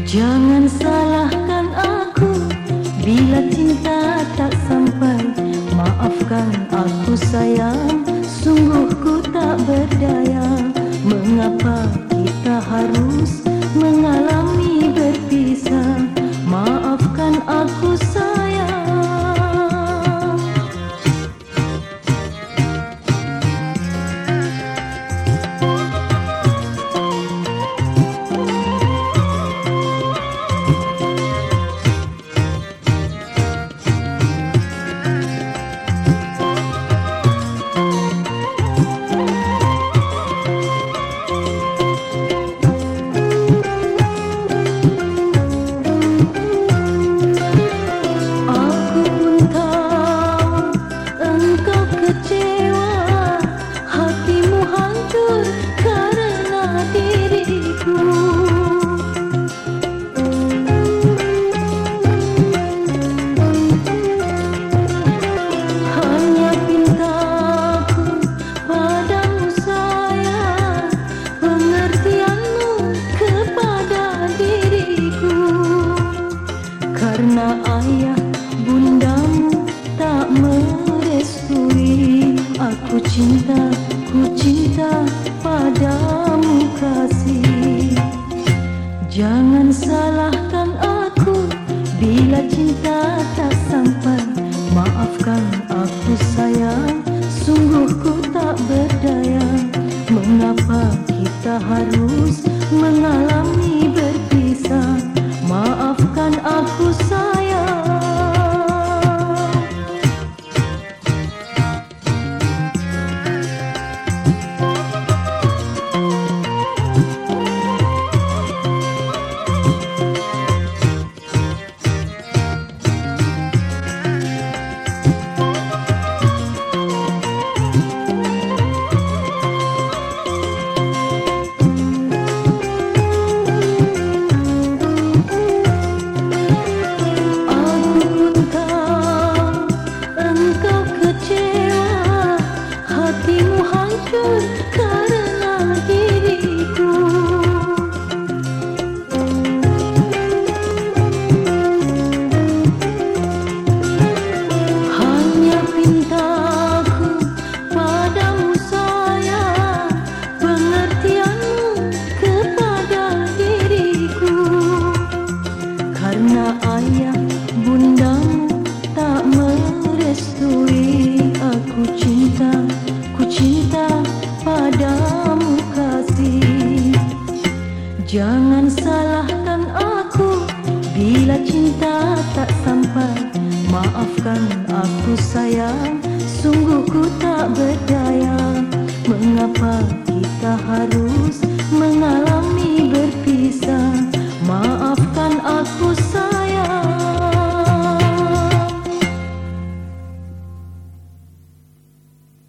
Jangan salahkan aku bila cinta tak sampai. Maafkan aku sayang, sungguh ku tak berdaya. Mengapa kita harus mengalami berpisah? Maafkan aku sayang. Karena ayah bundamu tak merestui, aku cinta padamu kasih. Jangan salahkan aku bila cinta tak sampai. Maafkan aku sayang, sungguh ku tak berdaya. Mengapa kita harus mengalami berpisah? Maafkan aku sayang. Karena diriku, hanya pintaku padamu sayang, pengertianmu kepada diriku. Karena ayah bundamu tak merestui, aku cinta padamu kasih. Jangan salahkan aku bila cinta tak sampai. Maafkan aku sayang, sungguh ku tak berdaya. Mengapa kita harus mengalami berpisah? Maaf